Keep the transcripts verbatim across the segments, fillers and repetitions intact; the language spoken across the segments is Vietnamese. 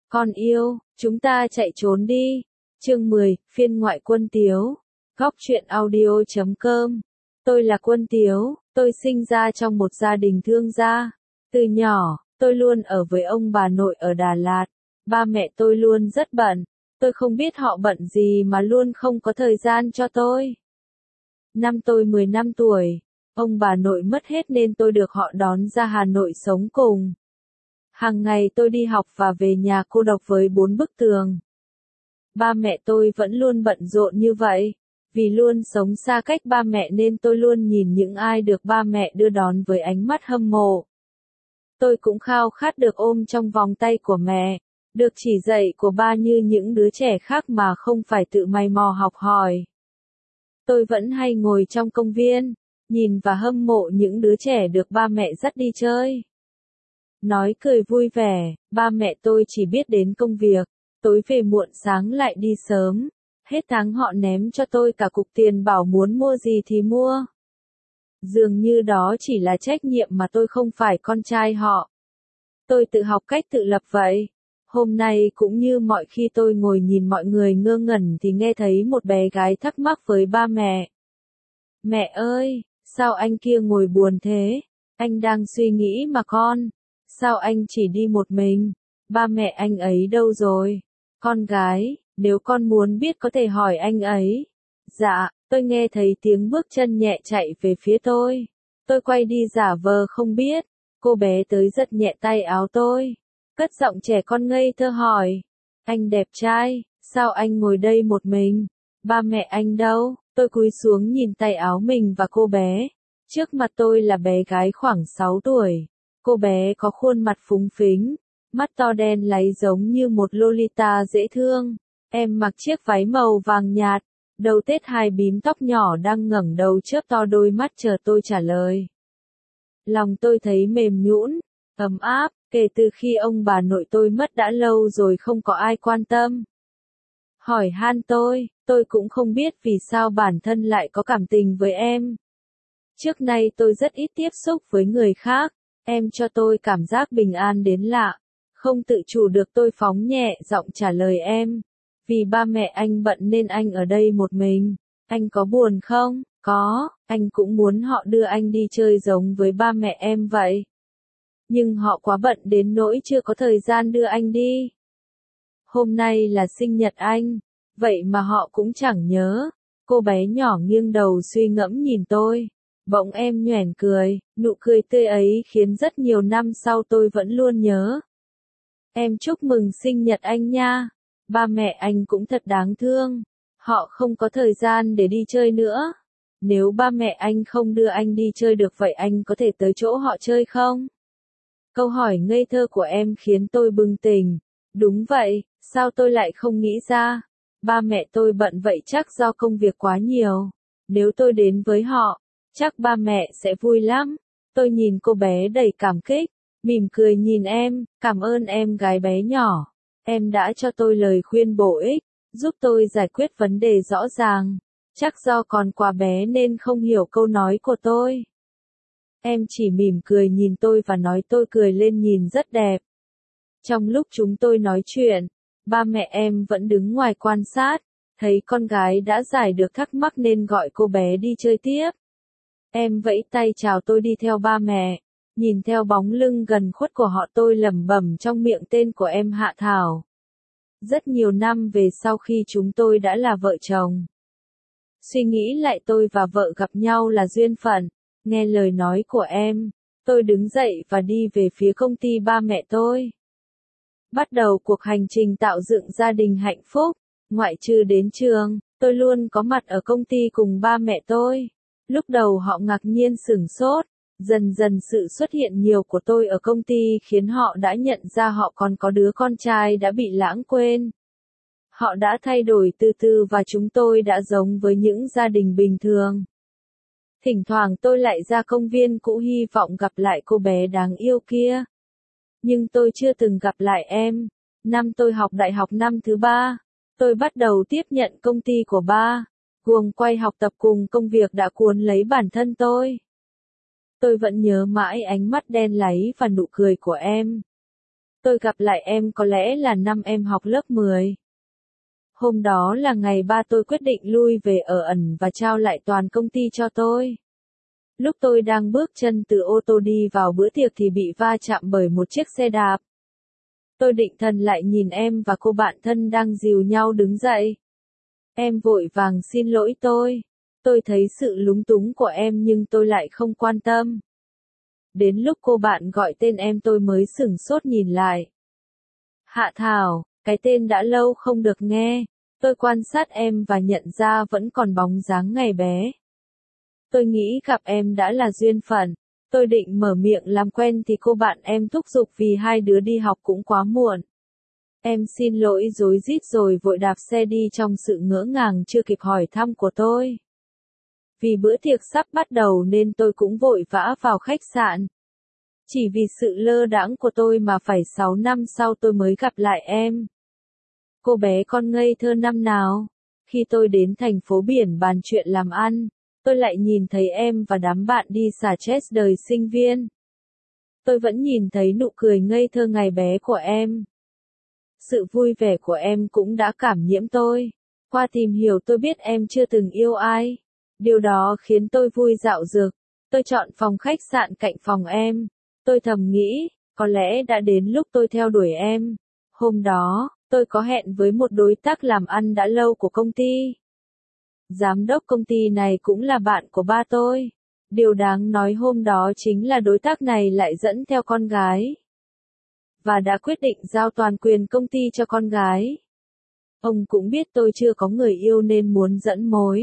Con yêu, chúng ta chạy trốn đi. Chương mười, phiên ngoại Quân Tiếu. Góc truyện audio chấm com. Tôi là Quân Tiếu, tôi sinh ra trong một gia đình thương gia. Từ nhỏ, tôi luôn ở với ông bà nội ở Đà Lạt. Ba mẹ tôi luôn rất bận. Tôi không biết họ bận gì mà luôn không có thời gian cho tôi. Năm tôi mười lăm tuổi, ông bà nội mất hết nên tôi được họ đón ra Hà Nội sống cùng. Hàng ngày tôi đi học và về nhà cô độc với bốn bức tường. Ba mẹ tôi vẫn luôn bận rộn như vậy. Vì luôn sống xa cách ba mẹ nên tôi luôn nhìn những ai được ba mẹ đưa đón với ánh mắt hâm mộ. Tôi cũng khao khát được ôm trong vòng tay của mẹ, được chỉ dạy của ba như những đứa trẻ khác mà không phải tự mày mò học hỏi. Tôi vẫn hay ngồi trong công viên, nhìn và hâm mộ những đứa trẻ được ba mẹ dắt đi chơi. Nói cười vui vẻ, ba mẹ tôi chỉ biết đến công việc, tối về muộn sáng lại đi sớm. Hết tháng họ ném cho tôi cả cục tiền bảo muốn mua gì thì mua. Dường như đó chỉ là trách nhiệm mà tôi không phải con trai họ. Tôi tự học cách tự lập vậy. Hôm nay cũng như mọi khi tôi ngồi nhìn mọi người ngơ ngẩn thì nghe thấy một bé gái thắc mắc với ba mẹ. Mẹ ơi, sao anh kia ngồi buồn thế? Anh đang suy nghĩ mà con. Sao anh chỉ đi một mình? Ba mẹ anh ấy đâu rồi? Con gái, nếu con muốn biết có thể hỏi anh ấy. Dạ, tôi nghe thấy tiếng bước chân nhẹ chạy về phía tôi. Tôi quay đi giả vờ không biết. Cô bé tới giật nhẹ tay áo tôi. Cất giọng trẻ con ngây thơ hỏi. Anh đẹp trai, sao anh ngồi đây một mình? Ba mẹ anh đâu? Tôi cúi xuống nhìn tay áo mình và cô bé. Trước mặt tôi là bé gái khoảng sáu tuổi. Cô bé có khuôn mặt phúng phính, mắt to đen láy giống như một Lolita dễ thương. Em mặc chiếc váy màu vàng nhạt, đầu tết hai bím tóc nhỏ đang ngẩng đầu chớp to đôi mắt chờ tôi trả lời. Lòng tôi thấy mềm nhũn, ấm áp, kể từ khi ông bà nội tôi mất đã lâu rồi không có ai quan tâm. Hỏi han tôi, tôi cũng không biết vì sao bản thân lại có cảm tình với em. Trước nay tôi rất ít tiếp xúc với người khác, em cho tôi cảm giác bình an đến lạ. Không tự chủ được tôi phóng nhẹ giọng trả lời em. Vì ba mẹ anh bận nên anh ở đây một mình. Anh có buồn không? Có, anh cũng muốn họ đưa anh đi chơi giống với ba mẹ em vậy. Nhưng họ quá bận đến nỗi chưa có thời gian đưa anh đi. Hôm nay là sinh nhật anh, vậy mà họ cũng chẳng nhớ. Cô bé nhỏ nghiêng đầu suy ngẫm nhìn tôi. Bỗng em nhoẻn cười, nụ cười tươi ấy khiến rất nhiều năm sau tôi vẫn luôn nhớ. Em chúc mừng sinh nhật anh nha. Ba mẹ anh cũng thật đáng thương. Họ không có thời gian để đi chơi nữa. Nếu ba mẹ anh không đưa anh đi chơi được vậy anh có thể tới chỗ họ chơi không? Câu hỏi ngây thơ của em khiến tôi bừng tỉnh. Đúng vậy, sao tôi lại không nghĩ ra? Ba mẹ tôi bận vậy chắc do công việc quá nhiều. Nếu tôi đến với họ, chắc ba mẹ sẽ vui lắm. Tôi nhìn cô bé đầy cảm kích, mỉm cười nhìn em, cảm ơn em gái bé nhỏ. Em đã cho tôi lời khuyên bổ ích, giúp tôi giải quyết vấn đề rõ ràng. Chắc do còn quá bé nên không hiểu câu nói của tôi. Em chỉ mỉm cười nhìn tôi và nói tôi cười lên nhìn rất đẹp. Trong lúc chúng tôi nói chuyện, ba mẹ em vẫn đứng ngoài quan sát, thấy con gái đã giải được thắc mắc nên gọi cô bé đi chơi tiếp. Em vẫy tay chào tôi đi theo ba mẹ, nhìn theo bóng lưng gần khuất của họ tôi lẩm bẩm trong miệng tên của em Hạ Thảo. Rất nhiều năm về sau khi chúng tôi đã là vợ chồng. Suy nghĩ lại tôi và vợ gặp nhau là duyên phận, nghe lời nói của em, tôi đứng dậy và đi về phía công ty ba mẹ tôi. Bắt đầu cuộc hành trình tạo dựng gia đình hạnh phúc, ngoại trừ đến trường, tôi luôn có mặt ở công ty cùng ba mẹ tôi. Lúc đầu họ ngạc nhiên sửng sốt, dần dần sự xuất hiện nhiều của tôi ở công ty khiến họ đã nhận ra họ còn có đứa con trai đã bị lãng quên. Họ đã thay đổi từ từ và chúng tôi đã giống với những gia đình bình thường. Thỉnh thoảng tôi lại ra công viên cũ hy vọng gặp lại cô bé đáng yêu kia. Nhưng tôi chưa từng gặp lại em. Năm tôi học đại học năm thứ ba, tôi bắt đầu tiếp nhận công ty của ba. Guồng quay học tập cùng công việc đã cuốn lấy bản thân tôi. Tôi vẫn nhớ mãi ánh mắt đen láy và nụ cười của em. Tôi gặp lại em có lẽ là năm em học lớp mười. Hôm đó là ngày ba tôi quyết định lui về ở ẩn và trao lại toàn công ty cho tôi. Lúc tôi đang bước chân từ ô tô đi vào bữa tiệc thì bị va chạm bởi một chiếc xe đạp. Tôi định thần lại nhìn em và cô bạn thân đang dìu nhau đứng dậy. Em vội vàng xin lỗi tôi. Tôi thấy sự lúng túng của em nhưng tôi lại không quan tâm. Đến lúc cô bạn gọi tên em tôi mới sửng sốt nhìn lại. Hạ Thảo, cái tên đã lâu không được nghe. Tôi quan sát em và nhận ra vẫn còn bóng dáng ngày bé. Tôi nghĩ gặp em đã là duyên phận. Tôi định mở miệng làm quen thì cô bạn em thúc giục vì hai đứa đi học cũng quá muộn. Em xin lỗi rối rít rồi vội đạp xe đi trong sự ngỡ ngàng chưa kịp hỏi thăm của tôi. Vì bữa tiệc sắp bắt đầu nên tôi cũng vội vã vào khách sạn. Chỉ vì sự lơ đãng của tôi mà phải sáu năm sau tôi mới gặp lại em. Cô bé con ngây thơ năm nào. Khi tôi đến thành phố biển bàn chuyện làm ăn, tôi lại nhìn thấy em và đám bạn đi xả stress đời sinh viên. Tôi vẫn nhìn thấy nụ cười ngây thơ ngày bé của em. Sự vui vẻ của em cũng đã cảm nhiễm tôi. Qua tìm hiểu tôi biết em chưa từng yêu ai. Điều đó khiến tôi vui dạo dực. Tôi chọn phòng khách sạn cạnh phòng em. Tôi thầm nghĩ, có lẽ đã đến lúc tôi theo đuổi em. Hôm đó, tôi có hẹn với một đối tác làm ăn đã lâu của công ty. Giám đốc công ty này cũng là bạn của ba tôi. Điều đáng nói hôm đó chính là đối tác này lại dẫn theo con gái. Và đã quyết định giao toàn quyền công ty cho con gái. Ông cũng biết tôi chưa có người yêu nên muốn dẫn mối.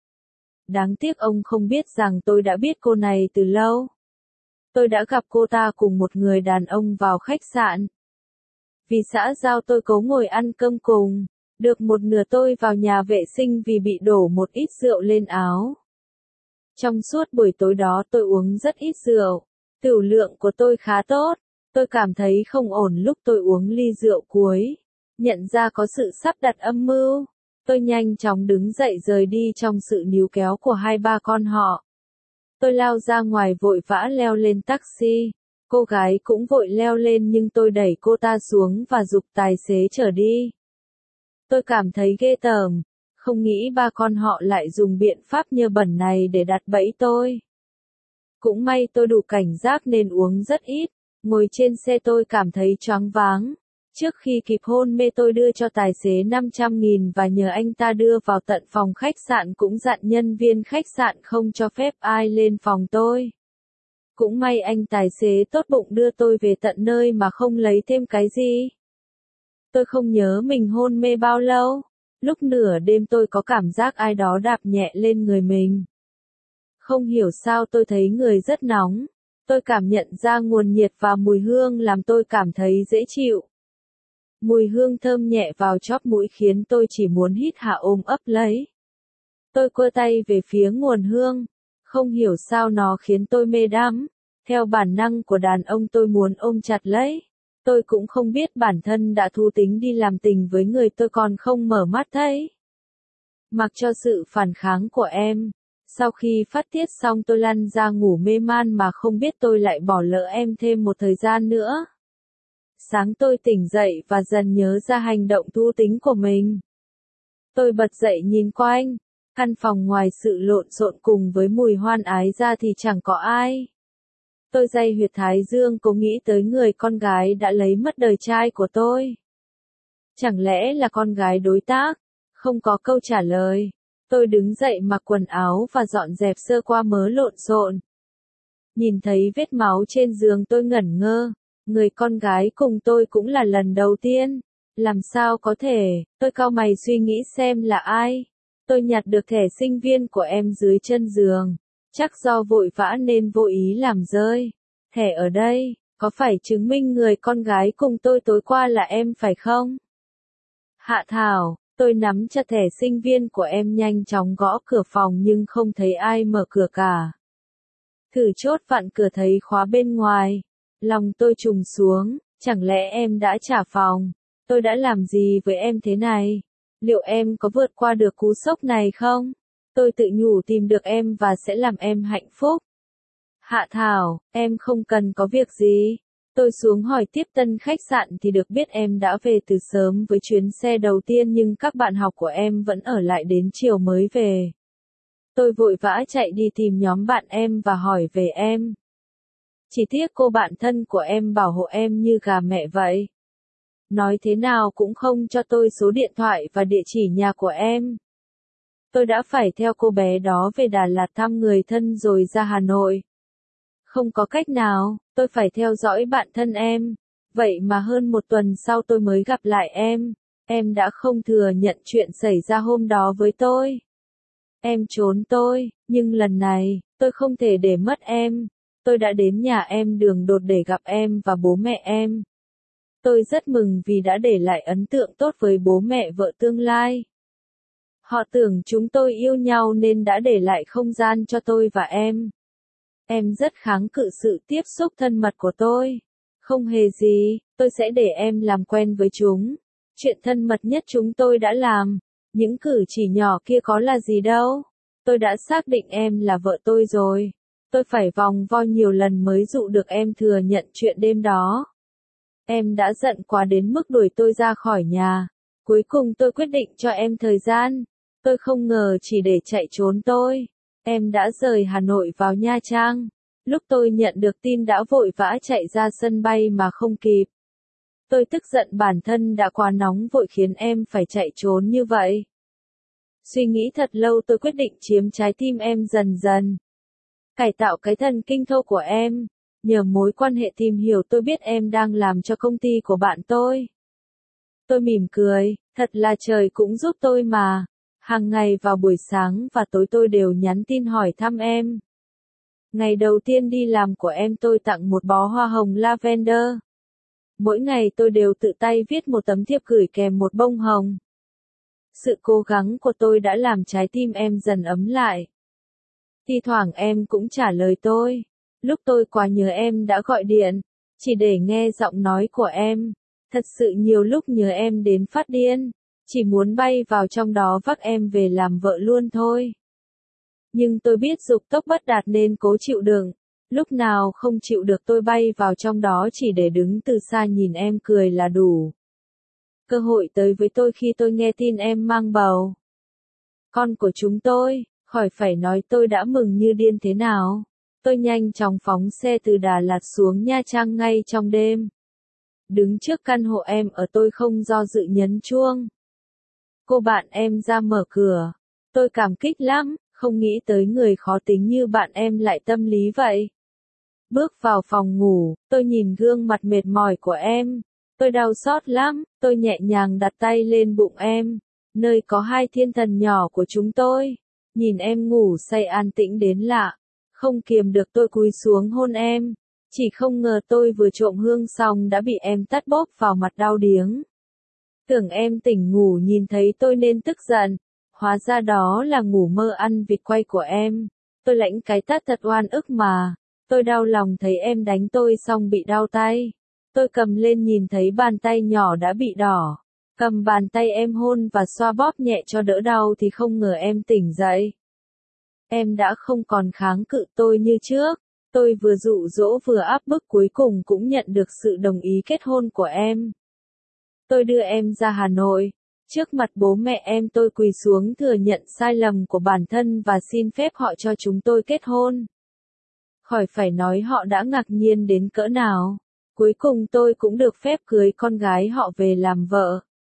Đáng tiếc ông không biết rằng tôi đã biết cô này từ lâu. Tôi đã gặp cô ta cùng một người đàn ông vào khách sạn. Vì xã giao tôi cố ngồi ăn cơm cùng. Được một nửa tôi vào nhà vệ sinh vì bị đổ một ít rượu lên áo. Trong suốt buổi tối đó tôi uống rất ít rượu. Tửu lượng của tôi khá tốt. Tôi cảm thấy không ổn lúc tôi uống ly rượu cuối. Nhận ra có sự sắp đặt âm mưu. Tôi nhanh chóng đứng dậy rời đi trong sự níu kéo của hai ba con họ. Tôi lao ra ngoài vội vã leo lên taxi. Cô gái cũng vội leo lên nhưng tôi đẩy cô ta xuống và giục tài xế chở đi. Tôi cảm thấy ghê tởm. Không nghĩ ba con họ lại dùng biện pháp nhơ bẩn này để đặt bẫy tôi. Cũng may tôi đủ cảnh giác nên uống rất ít. Ngồi trên xe tôi cảm thấy choáng váng. Trước khi kịp hôn mê tôi đưa cho tài xế năm trăm nghìn và nhờ anh ta đưa vào tận phòng khách sạn, cũng dặn nhân viên khách sạn không cho phép ai lên phòng tôi. Cũng may anh tài xế tốt bụng đưa tôi về tận nơi mà không lấy thêm cái gì. Tôi không nhớ mình hôn mê bao lâu. Lúc nửa đêm tôi có cảm giác ai đó đạp nhẹ lên người mình. Không hiểu sao tôi thấy người rất nóng. Tôi cảm nhận ra nguồn nhiệt và mùi hương làm tôi cảm thấy dễ chịu. Mùi hương thơm nhẹ vào chóp mũi khiến tôi chỉ muốn hít hà ôm ấp lấy. Tôi quơ tay về phía nguồn hương. Không hiểu sao nó khiến tôi mê đắm. Theo bản năng của đàn ông tôi muốn ôm chặt lấy. Tôi cũng không biết bản thân đã thú tính đi làm tình với người tôi còn không mở mắt thấy. Mặc cho sự phản kháng của em. Sau khi phát tiết xong tôi lăn ra ngủ mê man mà không biết tôi lại bỏ lỡ em thêm một thời gian nữa. Sáng tôi tỉnh dậy và dần nhớ ra hành động thú tính của mình. Tôi bật dậy nhìn quanh. Căn phòng ngoài sự lộn xộn cùng với mùi hoan ái ra thì chẳng có ai. Tôi day huyệt thái dương cố nghĩ tới người con gái đã lấy mất đời trai của tôi. Chẳng lẽ là con gái đối tác? Không có câu trả lời. Tôi đứng dậy mặc quần áo và dọn dẹp sơ qua mớ lộn xộn. Nhìn thấy vết máu trên giường tôi ngẩn ngơ. Người con gái cùng tôi cũng là lần đầu tiên. Làm sao có thể? Tôi cau mày suy nghĩ xem là ai. Tôi nhặt được thẻ sinh viên của em dưới chân giường. Chắc do vội vã nên vô ý làm rơi. Thẻ ở đây, có phải chứng minh người con gái cùng tôi tối qua là em phải không? Hạ Thảo, tôi nắm chặt thẻ sinh viên của em nhanh chóng gõ cửa phòng nhưng không thấy ai mở cửa cả. Thử chốt vặn cửa thấy khóa bên ngoài. Lòng tôi trùng xuống, chẳng lẽ em đã trả phòng? Tôi đã làm gì với em thế này? Liệu em có vượt qua được cú sốc này không? Tôi tự nhủ tìm được em và sẽ làm em hạnh phúc. Hạ Thảo, em không cần có việc gì. Tôi xuống hỏi tiếp tân khách sạn thì được biết em đã về từ sớm với chuyến xe đầu tiên nhưng các bạn học của em vẫn ở lại đến chiều mới về. Tôi vội vã chạy đi tìm nhóm bạn em và hỏi về em. Chỉ tiếc cô bạn thân của em bảo hộ em như gà mẹ vậy. Nói thế nào cũng không cho tôi số điện thoại và địa chỉ nhà của em. Tôi đã phải theo cô bé đó về Đà Lạt thăm người thân rồi ra Hà Nội. Không có cách nào, tôi phải theo dõi bạn thân em. Vậy mà hơn một tuần sau tôi mới gặp lại em. Em đã không thừa nhận chuyện xảy ra hôm đó với tôi. Em trốn tôi, nhưng lần này, tôi không thể để mất em. Tôi đã đến nhà em đường đột để gặp em và bố mẹ em. Tôi rất mừng vì đã để lại ấn tượng tốt với bố mẹ vợ tương lai. Họ tưởng chúng tôi yêu nhau nên đã để lại không gian cho tôi và em. Em rất kháng cự sự tiếp xúc thân mật của tôi. Không hề gì, tôi sẽ để em làm quen với chúng. Chuyện thân mật nhất chúng tôi đã làm. Những cử chỉ nhỏ kia có là gì đâu. Tôi đã xác định em là vợ tôi rồi. Tôi phải vòng vo nhiều lần mới dụ được em thừa nhận chuyện đêm đó. Em đã giận quá đến mức đuổi tôi ra khỏi nhà. Cuối cùng tôi quyết định cho em thời gian. Tôi không ngờ chỉ để chạy trốn tôi. Em đã rời Hà Nội vào Nha Trang. Lúc tôi nhận được tin đã vội vã chạy ra sân bay mà không kịp. Tôi tức giận bản thân đã quá nóng vội khiến em phải chạy trốn như vậy. Suy nghĩ thật lâu tôi quyết định chiếm trái tim em dần dần. Cải tạo cái thần kinh thô của em. Nhờ mối quan hệ tìm hiểu tôi biết em đang làm cho công ty của bạn tôi. Tôi mỉm cười, thật là trời cũng giúp tôi mà. Hàng ngày vào buổi sáng và tối tôi đều nhắn tin hỏi thăm em. Ngày đầu tiên đi làm của em tôi tặng một bó hoa hồng lavender. Mỗi ngày tôi đều tự tay viết một tấm thiệp gửi kèm một bông hồng. Sự cố gắng của tôi đã làm trái tim em dần ấm lại. Thi thoảng em cũng trả lời tôi. Lúc tôi quá nhớ em đã gọi điện, chỉ để nghe giọng nói của em. Thật sự nhiều lúc nhớ em đến phát điên, chỉ muốn bay vào trong đó vác em về làm vợ luôn thôi. Nhưng tôi biết dục tốc bất đạt nên cố chịu đựng. Lúc nào không chịu được tôi bay vào trong đó chỉ để đứng từ xa nhìn em cười là đủ. Cơ hội tới với tôi khi tôi nghe tin em mang bầu. Con của chúng tôi, khỏi phải nói tôi đã mừng như điên thế nào. Tôi nhanh chóng phóng xe từ Đà Lạt xuống Nha Trang ngay trong đêm. Đứng trước căn hộ em ở tôi không do dự nhấn chuông. Cô bạn em ra mở cửa. Tôi cảm kích lắm, không nghĩ tới người khó tính như bạn em lại tâm lý vậy. Bước vào phòng ngủ, tôi nhìn gương mặt mệt mỏi của em. Tôi đau xót lắm, tôi nhẹ nhàng đặt tay lên bụng em, nơi có hai thiên thần nhỏ của chúng tôi. Nhìn em ngủ say an tĩnh đến lạ. Không kiềm được tôi cúi xuống hôn em. Chỉ không ngờ tôi vừa trộm hương xong đã bị em tát bốp vào mặt đau điếng. Tưởng em tỉnh ngủ nhìn thấy tôi nên tức giận. Hóa ra đó là ngủ mơ ăn vịt quay của em. Tôi lãnh cái tát thật oan ức mà. Tôi đau lòng thấy em đánh tôi xong bị đau tay. Tôi cầm lên nhìn thấy bàn tay nhỏ đã bị đỏ. Cầm bàn tay em hôn và xoa bóp nhẹ cho đỡ đau thì không ngờ em tỉnh dậy. Em đã không còn kháng cự tôi như trước. Tôi vừa dụ dỗ vừa áp bức cuối cùng cũng nhận được sự đồng ý kết hôn của em. Tôi đưa em ra Hà Nội. Trước mặt bố mẹ em tôi quỳ xuống thừa nhận sai lầm của bản thân và xin phép họ cho chúng tôi kết hôn. Khỏi phải nói họ đã ngạc nhiên đến cỡ nào. Cuối cùng tôi cũng được phép cưới con gái họ về làm vợ.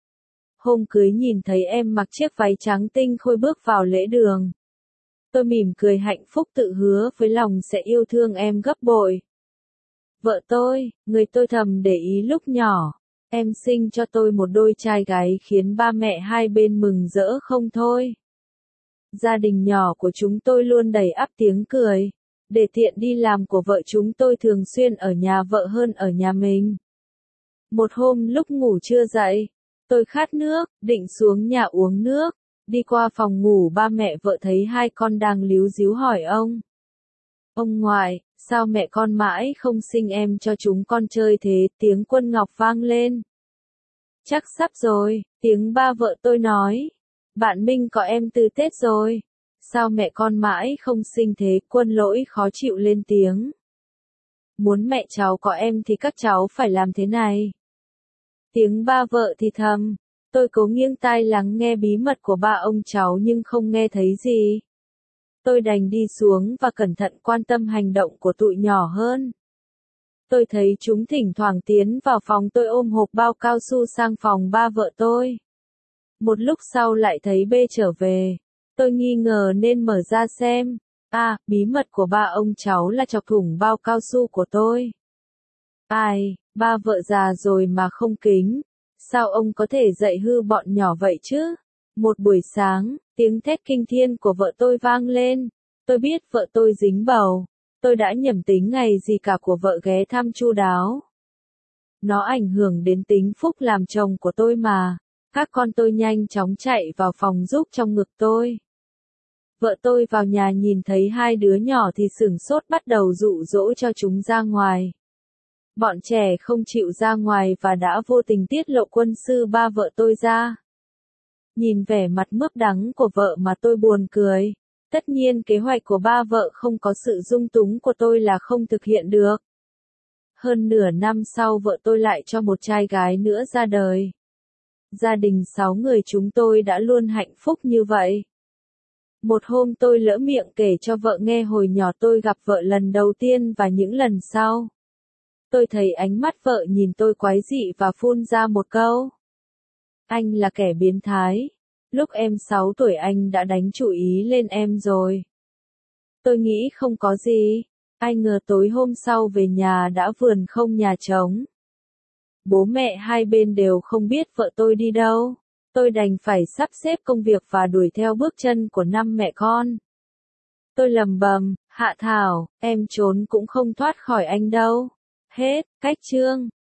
Hôm cưới nhìn thấy em mặc chiếc váy trắng tinh khôi bước vào lễ đường. Tôi mỉm cười hạnh phúc tự hứa với lòng sẽ yêu thương em gấp bội. Vợ tôi, người tôi thầm để ý lúc nhỏ, em sinh cho tôi một đôi trai gái khiến ba mẹ hai bên mừng rỡ không thôi. Gia đình nhỏ của chúng tôi luôn đầy ắp tiếng cười. Để tiện đi làm của vợ chúng tôi thường xuyên ở nhà vợ hơn ở nhà mình. Một hôm lúc ngủ trưa dậy, tôi khát nước, định xuống nhà uống nước. Đi qua phòng ngủ ba mẹ vợ thấy hai con đang líu ríu hỏi ông. Ông ngoại, sao mẹ con mãi không sinh em cho chúng con chơi thế? Tiếng Quân Ngọc vang lên. Chắc sắp rồi, tiếng ba vợ tôi nói. Bạn Minh có em từ Tết rồi. Sao mẹ con mãi không sinh thế? Quân Lỗi khó chịu lên tiếng. Muốn mẹ cháu có em thì các cháu phải làm thế này. Tiếng ba vợ thì thầm. Tôi cố nghiêng tai lắng nghe bí mật của ba ông cháu nhưng không nghe thấy gì. Tôi đành đi xuống và cẩn thận quan tâm hành động của tụi nhỏ hơn. Tôi thấy chúng thỉnh thoảng tiến vào phòng tôi ôm hộp bao cao su sang phòng ba vợ tôi. Một lúc sau lại thấy bê trở về. Tôi nghi ngờ nên mở ra xem. À, bí mật của ba ông cháu là chọc thủng bao cao su của tôi. Ai, ba vợ già rồi mà không kính. Sao ông có thể dạy hư bọn nhỏ vậy chứ? Một buổi sáng, tiếng thét kinh thiên của vợ tôi vang lên. Tôi biết vợ tôi dính bầu. Tôi đã nhầm tính ngày gì cả của vợ ghé thăm chu đáo. Nó ảnh hưởng đến tính phúc làm chồng của tôi mà. Các con tôi nhanh chóng chạy vào phòng giúp trong ngực tôi. Vợ tôi vào nhà nhìn thấy hai đứa nhỏ thì sửng sốt bắt đầu dụ dỗ cho chúng ra ngoài. Bọn trẻ không chịu ra ngoài và đã vô tình tiết lộ quân sư ba vợ tôi ra. Nhìn vẻ mặt mướp đắng của vợ mà tôi buồn cười. Tất nhiên kế hoạch của ba vợ không có sự dung túng của tôi là không thực hiện được. Hơn nửa năm sau vợ tôi lại cho một trai gái nữa ra đời. Gia đình sáu người chúng tôi đã luôn hạnh phúc như vậy. Một hôm tôi lỡ miệng kể cho vợ nghe hồi nhỏ tôi gặp vợ lần đầu tiên và những lần sau. Tôi thấy ánh mắt vợ nhìn tôi quái dị và phun ra một câu. Anh là kẻ biến thái. Lúc em sáu tuổi anh đã đánh chủ ý lên em rồi. Tôi nghĩ không có gì. Ai ngờ tối hôm sau về nhà đã vườn không nhà trống. Bố mẹ hai bên đều không biết vợ tôi đi đâu. Tôi đành phải sắp xếp công việc và đuổi theo bước chân của năm mẹ con. Tôi lầm bầm, Hạ Thảo, em trốn cũng không thoát khỏi anh đâu. Hết, cách chương.